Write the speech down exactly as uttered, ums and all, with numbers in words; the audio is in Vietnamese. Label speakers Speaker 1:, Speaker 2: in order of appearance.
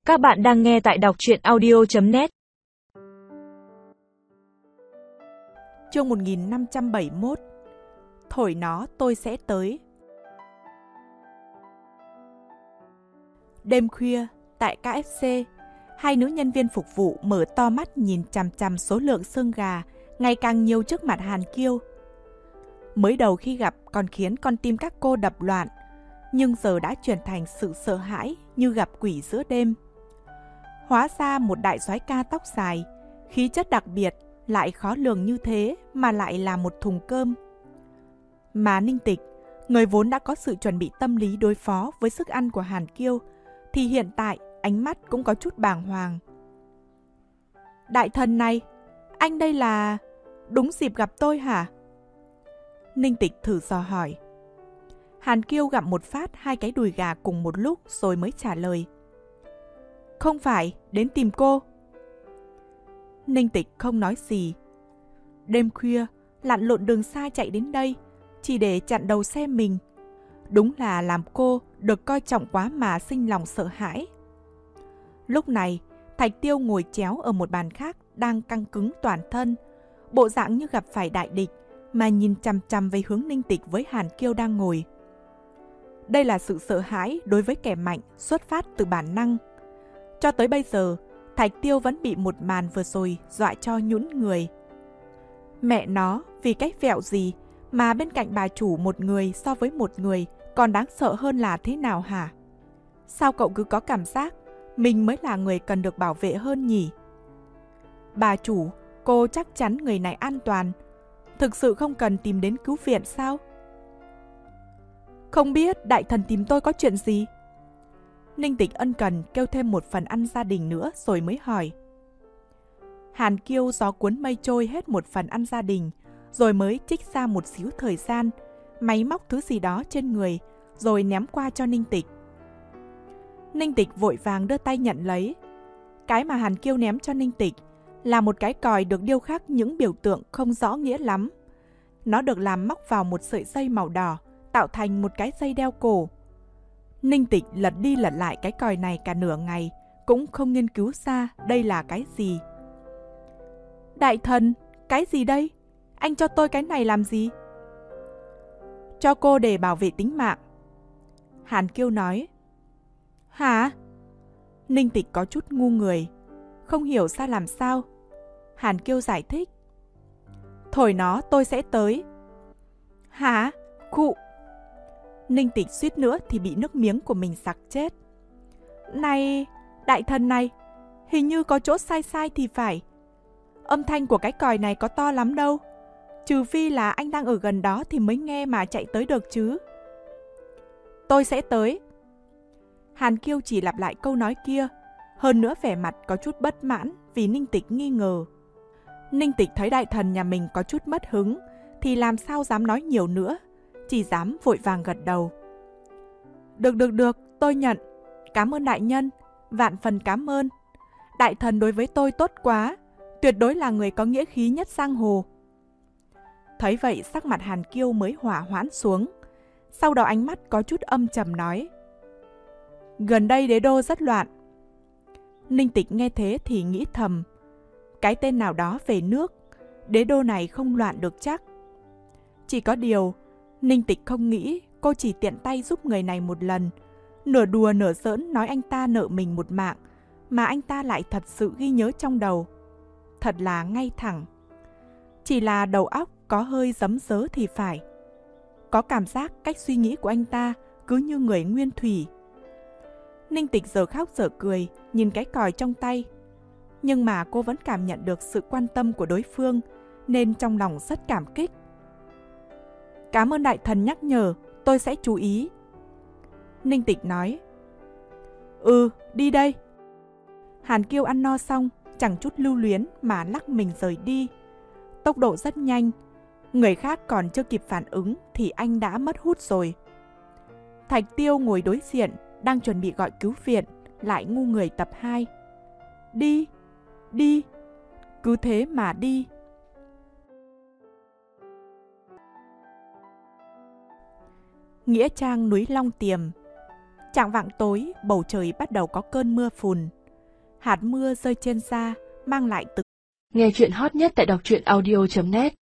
Speaker 1: Các bạn đang nghe tại đọc truyện audio chấm net.
Speaker 2: Chương một nghìn năm trăm bảy mươi mốt. Thổi nó tôi sẽ tới. Đêm khuya, tại ca ép xê, hai nữ nhân viên phục vụ mở to mắt nhìn chằm chằm số lượng xương gà ngày càng nhiều trước mặt Hàn Kiêu. Mới đầu khi gặp còn khiến con tim các cô đập loạn, nhưng giờ đã chuyển thành sự sợ hãi như gặp quỷ giữa đêm. Hóa ra một đại soái ca tóc dài, khí chất đặc biệt, lại khó lường như thế mà lại là một thùng cơm. Mà Ninh Tịch, người vốn đã có sự chuẩn bị tâm lý đối phó với sức ăn của Hàn Kiêu, thì hiện tại ánh mắt cũng có chút bàng hoàng. Đại thần này, anh đây là... đúng dịp gặp tôi hả? Ninh Tịch thử dò hỏi. Hàn Kiêu gặm một phát hai cái đùi gà cùng một lúc rồi mới trả lời. Không phải, đến tìm cô. Ninh Tịch không nói gì. Đêm khuya, lặn lộn đường xa chạy đến đây, chỉ để chặn đầu xe mình. Đúng là làm cô được coi trọng quá mà sinh lòng sợ hãi. Lúc này, Thạch Tiêu ngồi chéo ở một bàn khác đang căng cứng toàn thân, bộ dạng như gặp phải đại địch mà nhìn chằm chằm về hướng Ninh Tịch với Hàn Kiêu đang ngồi. Đây là sự sợ hãi đối với kẻ mạnh xuất phát từ bản năng. Cho tới bây giờ, Thạch Tiêu vẫn bị một màn vừa rồi dọa cho nhũn người. Mẹ nó, vì cái vẹo gì mà bên cạnh bà chủ một người so với một người còn đáng sợ hơn là thế nào hả? Sao cậu cứ có cảm giác mình mới là người cần được bảo vệ hơn nhỉ? Bà chủ, cô chắc chắn người này an toàn. Thực sự không cần tìm đến cứu viện sao? Không biết đại thần tìm tôi có chuyện gì? Ninh Tịch ân cần kêu thêm một phần ăn gia đình nữa rồi mới hỏi. Hàn Kiêu gió cuốn mây trôi hết một phần ăn gia đình, rồi mới trích ra một xíu thời gian, máy móc thứ gì đó trên người, rồi ném qua cho Ninh Tịch. Ninh Tịch vội vàng đưa tay nhận lấy. Cái mà Hàn Kiêu ném cho Ninh Tịch là một cái còi được điêu khắc những biểu tượng không rõ nghĩa lắm. Nó được làm móc vào một sợi dây màu đỏ, tạo thành một cái dây đeo cổ. Ninh Tịch lật đi lật lại cái còi này cả nửa ngày, cũng không nghiên cứu ra đây là cái gì. Đại thần, cái gì đây? Anh cho tôi cái này làm gì? Cho cô để bảo vệ tính mạng. Hàn Kiêu nói. Hả? Ninh Tịch có chút ngu người, không hiểu ra làm sao. Hàn Kiêu giải thích. Thổi nó tôi sẽ tới. Hả? Khụ. Ninh Tịch suýt nữa thì bị nước miếng của mình sặc chết. Này, đại thần này, hình như có chỗ sai sai thì phải. Âm thanh của cái còi này có to lắm đâu. Trừ phi là anh đang ở gần đó thì mới nghe mà chạy tới được chứ. Tôi sẽ tới. Hàn Kiêu chỉ lặp lại câu nói kia, hơn nữa vẻ mặt có chút bất mãn vì Ninh Tịch nghi ngờ. Ninh Tịch thấy đại thần nhà mình có chút mất hứng thì làm sao dám nói nhiều nữa, chỉ dám vội vàng gật đầu. Được được được, tôi nhận. Cảm ơn đại nhân, vạn phần cảm ơn. Đại thần đối với tôi tốt quá, tuyệt đối là người có nghĩa khí nhất giang hồ. Thấy vậy sắc mặt Hàn Kiêu mới hỏa hoãn xuống. Sau đó ánh mắt có chút âm trầm nói. Gần đây đế đô rất loạn. Ninh Tịch nghe thế thì nghĩ thầm. Cái tên nào đó về nước, đế đô này không loạn được chắc. Chỉ có điều, Ninh Tịch không nghĩ cô chỉ tiện tay giúp người này một lần. Nửa đùa nửa giỡn nói anh ta nợ mình một mạng, mà anh ta lại thật sự ghi nhớ trong đầu. Thật là ngay thẳng. Chỉ là đầu óc có hơi giấm dớ thì phải. Có cảm giác cách suy nghĩ của anh ta cứ như người nguyên thủy. Ninh Tịch giờ khóc giờ cười, nhìn cái còi trong tay. Nhưng mà cô vẫn cảm nhận được sự quan tâm của đối phương, nên trong lòng rất cảm kích. Cảm ơn đại thần nhắc nhở, tôi sẽ chú ý. Ninh Tịch nói. Ừ, đi đây. Hàn Kiêu ăn no xong, chẳng chút lưu luyến mà lắc mình rời đi. Tốc độ rất nhanh, người khác còn chưa kịp phản ứng thì anh đã mất hút rồi. Thạch Tiêu ngồi đối diện, đang chuẩn bị gọi cứu viện, lại ngu người tập hai. Đi, đi, cứ thế mà đi. Nghĩa trang núi Long Tiềm. Chạng vạng tối, bầu trời bắt đầu có cơn mưa phùn. Hạt mưa rơi trên da mang lại từng.
Speaker 3: Nghe chuyện hot nhất tại đọc truyện audio chấm net